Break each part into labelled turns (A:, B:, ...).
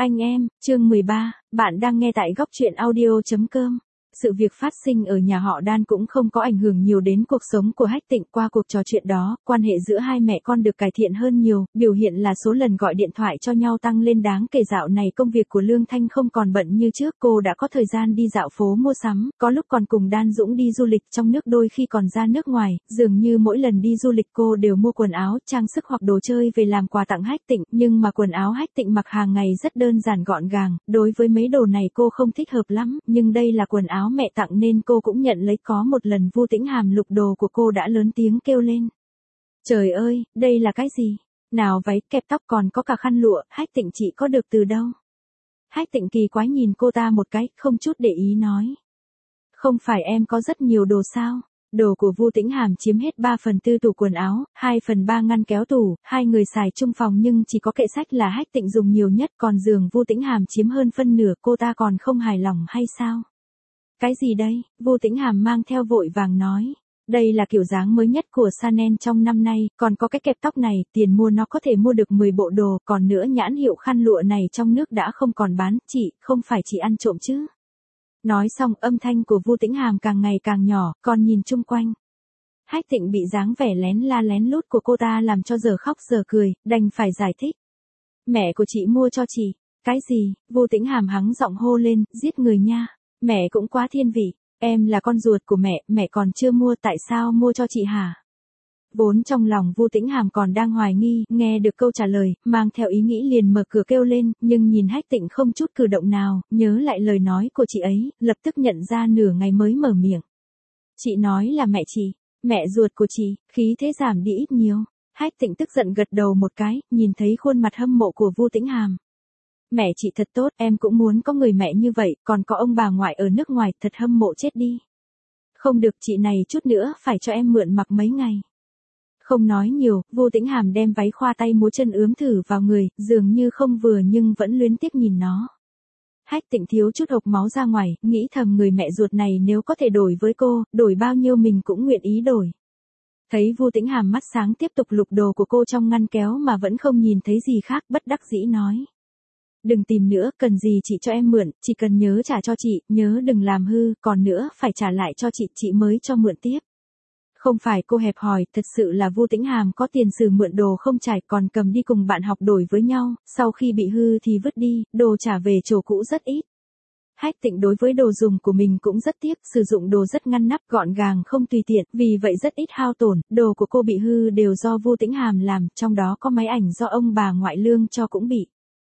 A: Anh em, chương 13, bạn đang nghe tại góc truyện audio.com. Sự việc phát sinh ở nhà họ Đan cũng không có ảnh hưởng nhiều đến cuộc sống của Hách Tịnh. Qua cuộc trò chuyện đó, quan hệ giữa hai mẹ con được cải thiện hơn nhiều, biểu hiện là số lần gọi điện thoại cho nhau tăng lên đáng kể. Dạo này công việc của Lương Thanh không còn bận như trước, cô đã có thời gian đi dạo phố mua sắm, có lúc còn cùng Đan Dũng đi du lịch trong nước, đôi khi còn ra nước ngoài. Dường như mỗi lần đi du lịch cô đều mua quần áo, trang sức hoặc đồ chơi về làm quà tặng Hách Tịnh, nhưng mà quần áo Hách Tịnh mặc hàng ngày rất đơn giản gọn gàng, đối với mấy đồ này cô không thích hợp lắm, nhưng đây là quần áo mẹ tặng nên cô cũng nhận lấy. Có một lần Vu Tĩnh Hàm lục đồ của cô đã lớn tiếng kêu lên: "Trời ơi, đây là cái gì? Nào váy, kẹp tóc còn có cả khăn lụa, Hách Tịnh chị có được từ đâu?" Hách Tịnh kỳ quái nhìn cô ta một cái, không chút để ý nói: "Không phải em có rất nhiều đồ sao?" Đồ của Vu Tĩnh Hàm chiếm hết 3/4 tủ quần áo, 2/3 ngăn kéo tủ, hai người xài chung phòng nhưng chỉ có kệ sách là Hách Tịnh dùng nhiều nhất, còn giường Vu Tĩnh Hàm chiếm hơn phân nửa. Cô ta còn không hài lòng hay sao? "Cái gì đây?" Vu Tĩnh Hàm mang theo vội vàng nói. "Đây là kiểu dáng mới nhất của Chanel trong năm nay, còn có cái kẹp tóc này, tiền mua nó có thể mua được 10 bộ đồ, còn nữa nhãn hiệu khăn lụa này trong nước đã không còn bán, chị, không phải chị ăn trộm chứ?" Nói xong âm thanh của Vu Tĩnh Hàm càng ngày càng nhỏ, còn nhìn chung quanh. Hách Tịnh bị dáng vẻ lén la lén lút của cô ta làm cho giờ khóc giờ cười, đành phải giải thích: "Mẹ của chị mua cho chị." "Cái gì?" Vu Tĩnh Hàm hắng giọng hô lên: "Giết người nha. Mẹ cũng quá thiên vị, em là con ruột của mẹ còn chưa mua, tại sao mua cho chị hả?" Vốn trong lòng Vu Tĩnh Hàm còn đang hoài nghi, nghe được câu trả lời, mang theo ý nghĩ liền mở cửa kêu lên, nhưng nhìn Hách Tịnh không chút cử động nào, nhớ lại lời nói của chị ấy, lập tức nhận ra nửa ngày mới mở miệng: "Chị nói là mẹ chị, mẹ ruột của chị." Khí thế giảm đi ít nhiều. Hách Tịnh tức giận gật đầu một cái, nhìn thấy khuôn mặt hâm mộ của Vu Tĩnh Hàm. "Mẹ chị thật tốt, em cũng muốn có người mẹ như vậy, còn có ông bà ngoại ở nước ngoài, thật hâm mộ chết đi." "Không được, chị này chút nữa phải cho em mượn mặc mấy ngày." Không nói nhiều, Vu Tĩnh Hàm đem váy khoa tay múa chân ướm thử vào người, dường như không vừa nhưng vẫn luyến tiếc nhìn nó. Hách Tịnh thiếu chút hộc máu ra ngoài, nghĩ thầm người mẹ ruột này nếu có thể đổi với cô, đổi bao nhiêu mình cũng nguyện ý đổi. Thấy Vu Tĩnh Hàm mắt sáng tiếp tục lục đồ của cô trong ngăn kéo mà vẫn không nhìn thấy gì khác, bất đắc dĩ nói: "Đừng tìm nữa, cần gì chị cho em mượn, chỉ cần nhớ trả cho chị, nhớ đừng làm hư, còn nữa phải trả lại cho chị mới cho mượn tiếp." Không phải cô hẹp hòi, thật sự là Vu Tĩnh Hàm có tiền sử mượn đồ không trải, còn cầm đi cùng bạn học đổi với nhau, sau khi bị hư thì vứt đi, đồ trả về chỗ cũ rất ít. Hách Tịnh đối với đồ dùng của mình cũng rất tiếc, sử dụng đồ rất ngăn nắp gọn gàng không tùy tiện, vì vậy rất ít hao tổn. Đồ của cô bị hư đều do Vu Tĩnh Hàm làm, trong đó có máy ảnh do ông bà ngoại Lương cho cũng bị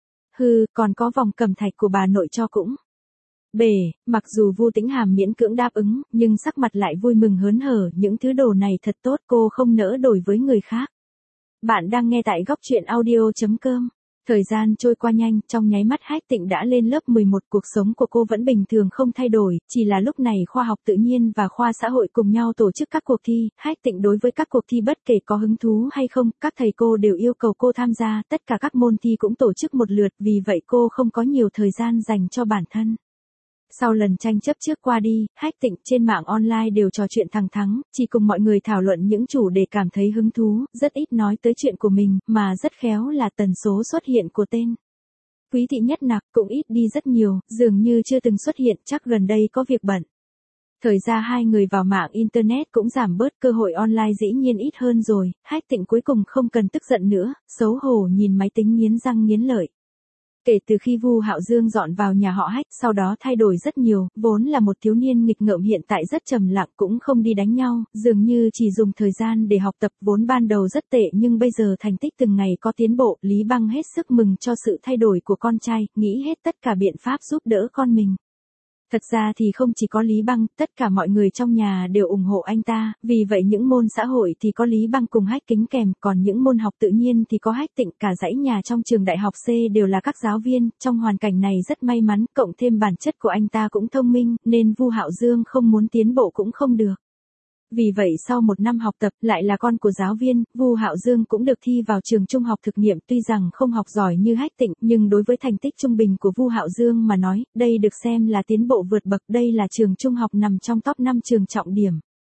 A: hư, còn có vòng cẩm thạch của bà nội cho cũng bể. Mặc dù Vu Tĩnh Hàm miễn cưỡng đáp ứng, nhưng sắc mặt lại vui mừng hớn hở, những thứ đồ này thật tốt, cô không nỡ đổi với người khác. Bạn đang nghe tại góc truyện audio.com. Thời gian trôi qua nhanh, trong nháy mắt Hách Tịnh đã lên lớp 11, cuộc sống của cô vẫn bình thường không thay đổi, chỉ là lúc này khoa học tự nhiên và khoa xã hội cùng nhau tổ chức các cuộc thi. Hách Tịnh đối với các cuộc thi bất kể có hứng thú hay không, các thầy cô đều yêu cầu cô tham gia, tất cả các môn thi cũng tổ chức một lượt, vì vậy cô không có nhiều thời gian dành cho bản thân. Sau lần tranh chấp trước qua đi, Hách Tịnh trên mạng online đều trò chuyện thẳng thắn, chỉ cùng mọi người thảo luận những chủ đề cảm thấy hứng thú, rất ít nói tới chuyện của mình, mà rất khéo là tần số xuất hiện của tên Quý Thị Nhất Nặc cũng ít đi rất nhiều, dường như chưa từng xuất hiện, chắc gần đây có việc bận. Thời gian hai người vào mạng Internet cũng giảm bớt, cơ hội online dĩ nhiên ít hơn rồi. Hách Tịnh cuối cùng không cần tức giận nữa, xấu hổ nhìn máy tính nghiến răng nghiến lợi. Kể từ khi Vu Hạo Dương dọn vào nhà họ Hách, sau đó thay đổi rất nhiều, vốn là một thiếu niên nghịch ngợm hiện tại rất trầm lặng, cũng không đi đánh nhau, dường như chỉ dùng thời gian để học tập, vốn ban đầu rất tệ nhưng bây giờ thành tích từng ngày có tiến bộ. Lý Băng hết sức mừng cho sự thay đổi của con trai, nghĩ hết tất cả biện pháp giúp đỡ con mình. Thật ra thì không chỉ có Lý Băng, tất cả mọi người trong nhà đều ủng hộ anh ta, vì vậy những môn xã hội thì có Lý Băng cùng Hách Kính kèm, còn những môn học tự nhiên thì có Hách Tịnh. Cả dãy nhà trong trường đại học C đều là các giáo viên, trong hoàn cảnh này rất may mắn, cộng thêm bản chất của anh ta cũng thông minh, nên Vu Hạo Dương không muốn tiến bộ cũng không được. Vì vậy sau một năm học tập, lại là con của giáo viên, Vu Hạo Dương cũng được thi vào trường trung học thực nghiệm, tuy rằng không học giỏi như Hách Tịnh, nhưng đối với thành tích trung bình của Vu Hạo Dương mà nói, đây được xem là tiến bộ vượt bậc, đây là trường trung học nằm trong top 5 trường trọng điểm.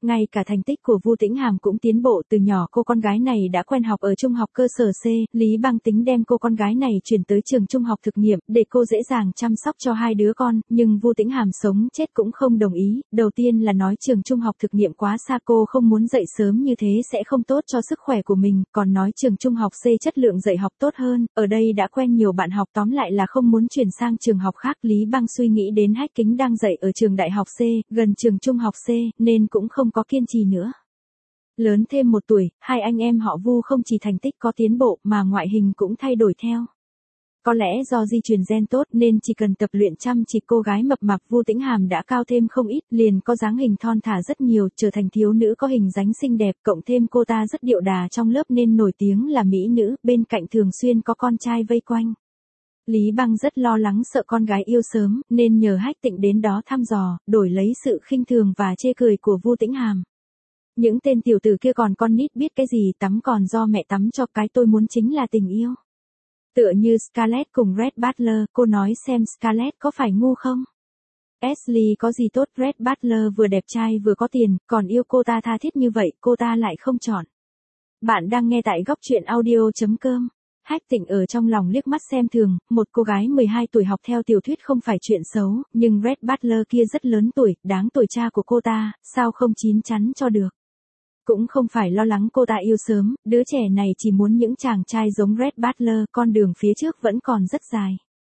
A: Ngay cả thành tích của Vu Tĩnh Hàm cũng tiến bộ, từ nhỏ cô con gái này đã quen học ở trung học cơ sở C, Lý Băng tính đem cô con gái này chuyển tới trường trung học thực nghiệm, để cô dễ dàng chăm sóc cho hai đứa con, nhưng Vu Tĩnh Hàm sống chết cũng không đồng ý, đầu tiên là nói trường trung học thực nghiệm quá xa, cô không muốn dậy sớm như thế sẽ không tốt cho sức khỏe của mình, còn nói trường trung học C chất lượng dạy học tốt hơn, ở đây đã quen nhiều bạn học, tóm lại là không muốn chuyển sang trường học khác. Lý Băng suy nghĩ đến Hách Kính đang dạy ở trường đại học C, gần trường trung học C, nên cũng không có kiên trì nữa. Lớn thêm 1 tuổi, hai anh em họ Vu không chỉ thành tích có tiến bộ mà ngoại hình cũng thay đổi theo. Có lẽ do di truyền gen tốt nên chỉ cần tập luyện chăm chỉ, cô gái mập mạp Vu Tĩnh Hàm đã cao thêm không ít, liền có dáng hình thon thả rất nhiều, trở thành thiếu nữ có hình dáng xinh đẹp, cộng thêm cô ta rất điệu đà trong lớp nên nổi tiếng là mỹ nữ, bên cạnh thường xuyên có con trai vây quanh. Lý Băng rất lo lắng sợ con gái yêu sớm, nên nhờ Hách Tịnh đến đó thăm dò, đổi lấy sự khinh thường và chê cười của Vu Tĩnh Hàm. Những tên tiểu tử kia còn con nít biết cái gì, tắm còn do mẹ tắm cho, cái tôi muốn chính là tình yêu. Tựa như Scarlett cùng Red Butler, cô nói xem Scarlett có phải ngu không? Ashley có gì tốt, Red Butler vừa đẹp trai vừa có tiền, còn yêu cô ta tha thiết như vậy, cô ta lại không chọn. Bạn đang nghe tại góc truyện audio.com. Hách Tịnh ở trong lòng liếc mắt xem thường, một cô gái 12 tuổi học theo tiểu thuyết không phải chuyện xấu, nhưng Red Butler kia rất lớn tuổi, đáng tuổi cha của cô ta, sao không chín chắn cho được. Cũng không phải lo lắng cô ta yêu sớm, đứa trẻ này chỉ muốn những chàng trai giống Red Butler, con đường phía trước vẫn còn rất dài.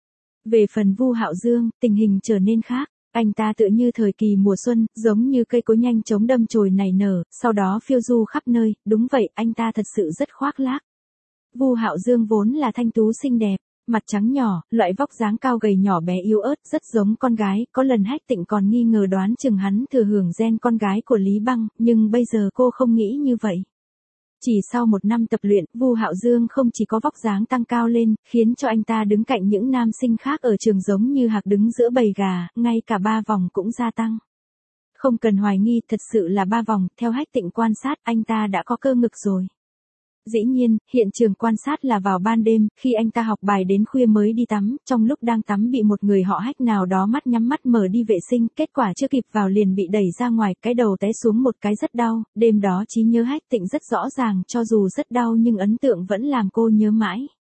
A: Về phần Vu Hạo Dương, tình hình trở nên khác. Anh ta tựa như thời kỳ mùa xuân, giống như cây cối nhanh chóng đâm chồi nảy nở, sau đó phiêu du khắp nơi, đúng vậy, anh ta thật sự rất khoác lác. Vu Hạo Dương vốn là thanh tú xinh đẹp, mặt trắng nhỏ, loại vóc dáng cao gầy nhỏ bé yếu ớt, rất giống con gái, có lần Hách Tịnh còn nghi ngờ đoán chừng hắn thừa hưởng gen con gái của Lý Băng, nhưng bây giờ cô không nghĩ như vậy. Chỉ sau 1 năm tập luyện, Vu Hạo Dương không chỉ có vóc dáng tăng cao lên, khiến cho anh ta đứng cạnh những nam sinh khác ở trường giống như hạc đứng giữa bầy gà, ngay cả 3 vòng cũng gia tăng. Không cần hoài nghi, thật sự là 3 vòng, theo Hách Tịnh quan sát, anh ta đã có cơ ngực rồi. Dĩ nhiên, hiện trường quan sát là vào ban đêm, khi anh ta học bài đến khuya mới đi tắm, trong lúc đang tắm bị một người họ Hách nào đó mắt nhắm mắt mở đi vệ sinh, kết quả chưa kịp vào liền bị đẩy ra ngoài, cái đầu té xuống một cái rất đau, đêm đó trí nhớ Hách Tịnh rất rõ ràng, cho dù rất đau nhưng ấn tượng vẫn làm cô nhớ mãi.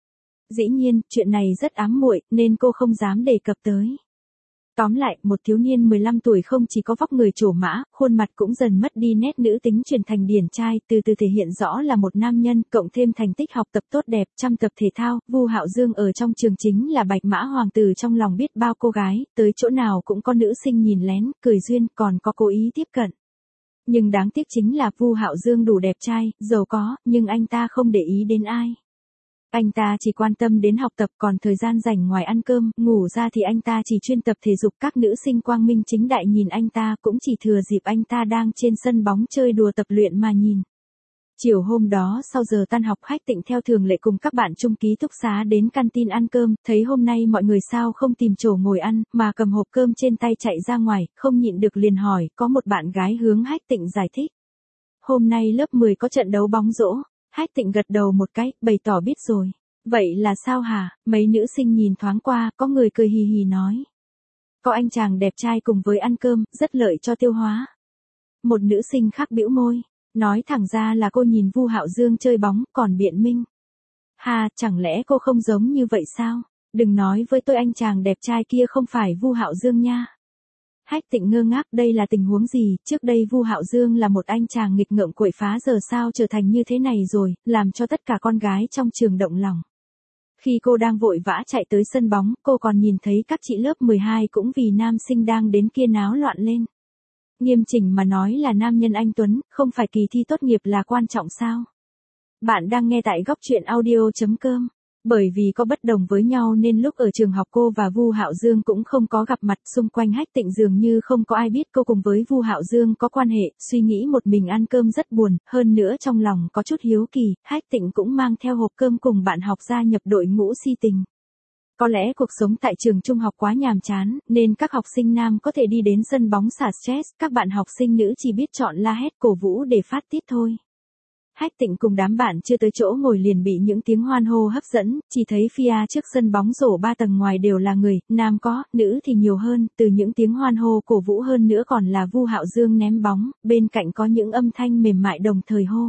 A: Dĩ nhiên, chuyện này rất ám muội, nên cô không dám đề cập tới. Tóm lại, một thiếu niên 15 tuổi không chỉ có vóc người trổ mã, khuôn mặt cũng dần mất đi nét nữ tính chuyển thành điển trai, từ từ thể hiện rõ là một nam nhân, cộng thêm thành tích học tập tốt đẹp, chăm tập thể thao, Vu Hạo Dương ở trong trường chính là bạch mã hoàng tử trong lòng biết bao cô gái, tới chỗ nào cũng có nữ sinh nhìn lén, cười duyên, còn có cố ý tiếp cận. Nhưng đáng tiếc chính là Vu Hạo Dương đủ đẹp trai, giàu có, nhưng anh ta không để ý đến ai. Anh ta chỉ quan tâm đến học tập, còn thời gian rảnh ngoài ăn cơm, ngủ ra thì anh ta chỉ chuyên tập thể dục, các nữ sinh quang minh chính đại nhìn anh ta cũng chỉ thừa dịp anh ta đang trên sân bóng chơi đùa tập luyện mà nhìn. Chiều hôm đó sau giờ tan học, Hách Tịnh theo thường lệ cùng các bạn chung ký túc xá đến canteen ăn cơm, thấy hôm nay mọi người sao không tìm chỗ ngồi ăn, mà cầm hộp cơm trên tay chạy ra ngoài, không nhịn được liền hỏi, có một bạn gái hướng Hách Tịnh giải thích. Hôm nay lớp 10 có trận đấu bóng rổ. Hách Tịnh gật đầu một cái, bày tỏ biết rồi. Vậy là sao hả? Mấy nữ sinh nhìn thoáng qua, có người cười hì hì nói. Có anh chàng đẹp trai cùng với ăn cơm, rất lợi cho tiêu hóa. Một nữ sinh khác bĩu môi, nói thẳng ra là cô nhìn Vu Hạo Dương chơi bóng, còn biện minh. Ha, chẳng lẽ cô không giống như vậy sao? Đừng nói với tôi anh chàng đẹp trai kia không phải Vu Hạo Dương nha. Hách Tịnh ngơ ngác, đây là tình huống gì, trước đây Vu Hạo Dương là một anh chàng nghịch ngợm quậy phá, giờ sao trở thành như thế này rồi, làm cho tất cả con gái trong trường động lòng. Khi cô đang vội vã chạy tới sân bóng, cô còn nhìn thấy các chị lớp 12 cũng vì nam sinh đang đến kia náo loạn lên. Nghiêm chỉnh mà nói là nam nhân anh Tuấn, không phải kỳ thi tốt nghiệp là quan trọng sao? Bạn đang nghe tại góc truyện audio.com. Bởi vì có bất đồng với nhau nên lúc ở trường học cô và Vu Hạo Dương cũng không có gặp mặt, xung quanh Hách Tịnh dường như không có ai biết cô cùng với Vu Hạo Dương có quan hệ, suy nghĩ một mình ăn cơm rất buồn, hơn nữa trong lòng có chút hiếu kỳ, Hách Tịnh cũng mang theo hộp cơm cùng bạn học gia nhập đội ngũ si tình. Có lẽ cuộc sống tại trường trung học quá nhàm chán, nên các học sinh nam có thể đi đến sân bóng xả stress, các bạn học sinh nữ chỉ biết chọn la hét cổ vũ để phát tiết thôi. Hách Tịnh cùng đám bạn chưa tới chỗ ngồi liền bị những tiếng hoan hô hấp dẫn, chỉ thấy FIA trước sân bóng rổ 3 tầng ngoài đều là người, nam có, nữ thì nhiều hơn, từ những tiếng hoan hô cổ vũ hơn nữa còn là Vu Hạo Dương ném bóng, bên cạnh có những âm thanh mềm mại đồng thời hô.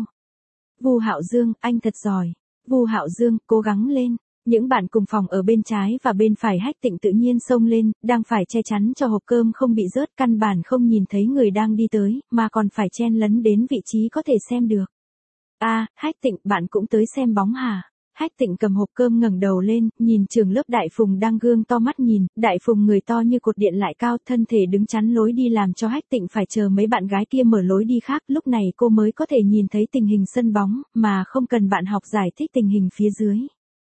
A: Vu Hạo Dương, anh thật giỏi. Vu Hạo Dương, cố gắng lên. Những bạn cùng phòng ở bên trái và bên phải Hách Tịnh tự nhiên xông lên, đang phải che chắn cho hộp cơm không bị rớt, căn bản không nhìn thấy người đang đi tới, mà còn phải chen lấn đến vị trí có thể xem được. À, Hách Tịnh, bạn cũng tới xem bóng hả? Hách Tịnh cầm hộp cơm ngẩng đầu lên, nhìn trường lớp Đại Phùng đang gương to mắt nhìn, Đại Phùng người to như cột điện lại cao, thân thể đứng chắn lối đi làm cho Hách Tịnh phải chờ mấy bạn gái kia mở lối đi khác, lúc này cô mới có thể nhìn thấy tình hình sân bóng, mà không cần bạn học giải thích tình hình phía dưới.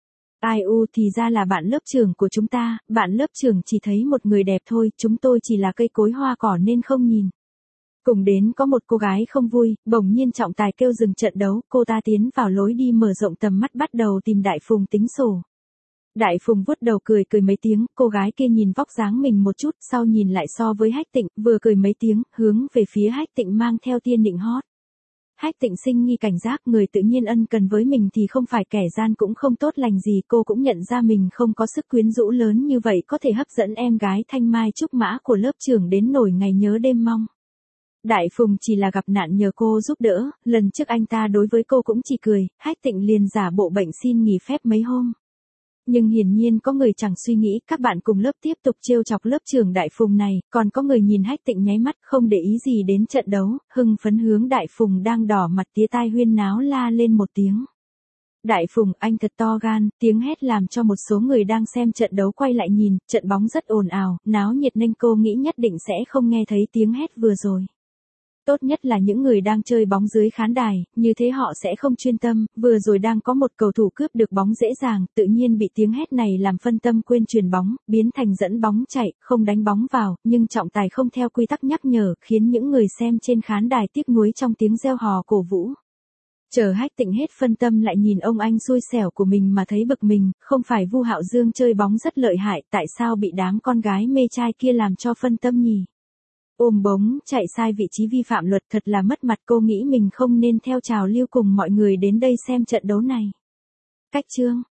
A: Ai u thì ra là bạn lớp trưởng của chúng ta, bạn lớp trưởng chỉ thấy một người đẹp thôi, chúng tôi chỉ là cây cối hoa cỏ nên không nhìn. Cùng đến có một cô gái không vui, bỗng nhiên trọng tài kêu dừng trận đấu, cô ta tiến vào lối đi mở rộng tầm mắt bắt đầu tìm Đại Phùng tính sổ. Đại Phùng vuốt đầu cười mấy tiếng, cô gái kia nhìn vóc dáng mình một chút, sau nhìn lại so với Hách Tịnh, vừa cười mấy tiếng, hướng về phía Hách Tịnh mang theo tia nịnh hót. Hách Tịnh sinh nghi cảnh giác, người tự nhiên ân cần với mình thì không phải kẻ gian cũng không tốt lành gì, cô cũng nhận ra mình không có sức quyến rũ lớn như vậy có thể hấp dẫn em gái thanh mai trúc mã của lớp trưởng đến nổi ngày nhớ đêm mong. Đại Phùng chỉ là gặp nạn nhờ cô giúp đỡ, lần trước anh ta đối với cô cũng chỉ cười, Hách Tịnh liền giả bộ bệnh xin nghỉ phép mấy hôm. Nhưng hiển nhiên có người chẳng suy nghĩ, các bạn cùng lớp tiếp tục trêu chọc lớp trưởng Đại Phùng này, còn có người nhìn Hách Tịnh nháy mắt không để ý gì đến trận đấu, hưng phấn hướng Đại Phùng đang đỏ mặt tía tai huyên náo la lên một tiếng. Đại Phùng, anh thật to gan, tiếng hét làm cho một số người đang xem trận đấu quay lại nhìn, trận bóng rất ồn ào, náo nhiệt nên cô nghĩ nhất định sẽ không nghe thấy tiếng hét vừa rồi. Tốt nhất là những người đang chơi bóng dưới khán đài, như thế họ sẽ không chuyên tâm, vừa rồi đang có một cầu thủ cướp được bóng dễ dàng, tự nhiên bị tiếng hét này làm phân tâm quên chuyền bóng, biến thành dẫn bóng chạy, không đánh bóng vào, nhưng trọng tài không theo quy tắc nhắc nhở, khiến những người xem trên khán đài tiếc nuối trong tiếng reo hò cổ vũ. Chờ Hách Tịnh hết phân tâm lại nhìn ông anh xui xẻo của mình mà thấy bực mình, không phải Vu Hạo Dương chơi bóng rất lợi hại, tại sao bị đám con gái mê trai kia làm cho phân tâm nhỉ? Ôm bóng, chạy sai vị trí vi phạm luật thật là mất mặt, cô nghĩ mình không nên theo trào lưu cùng mọi người đến đây xem trận đấu này. Cách chương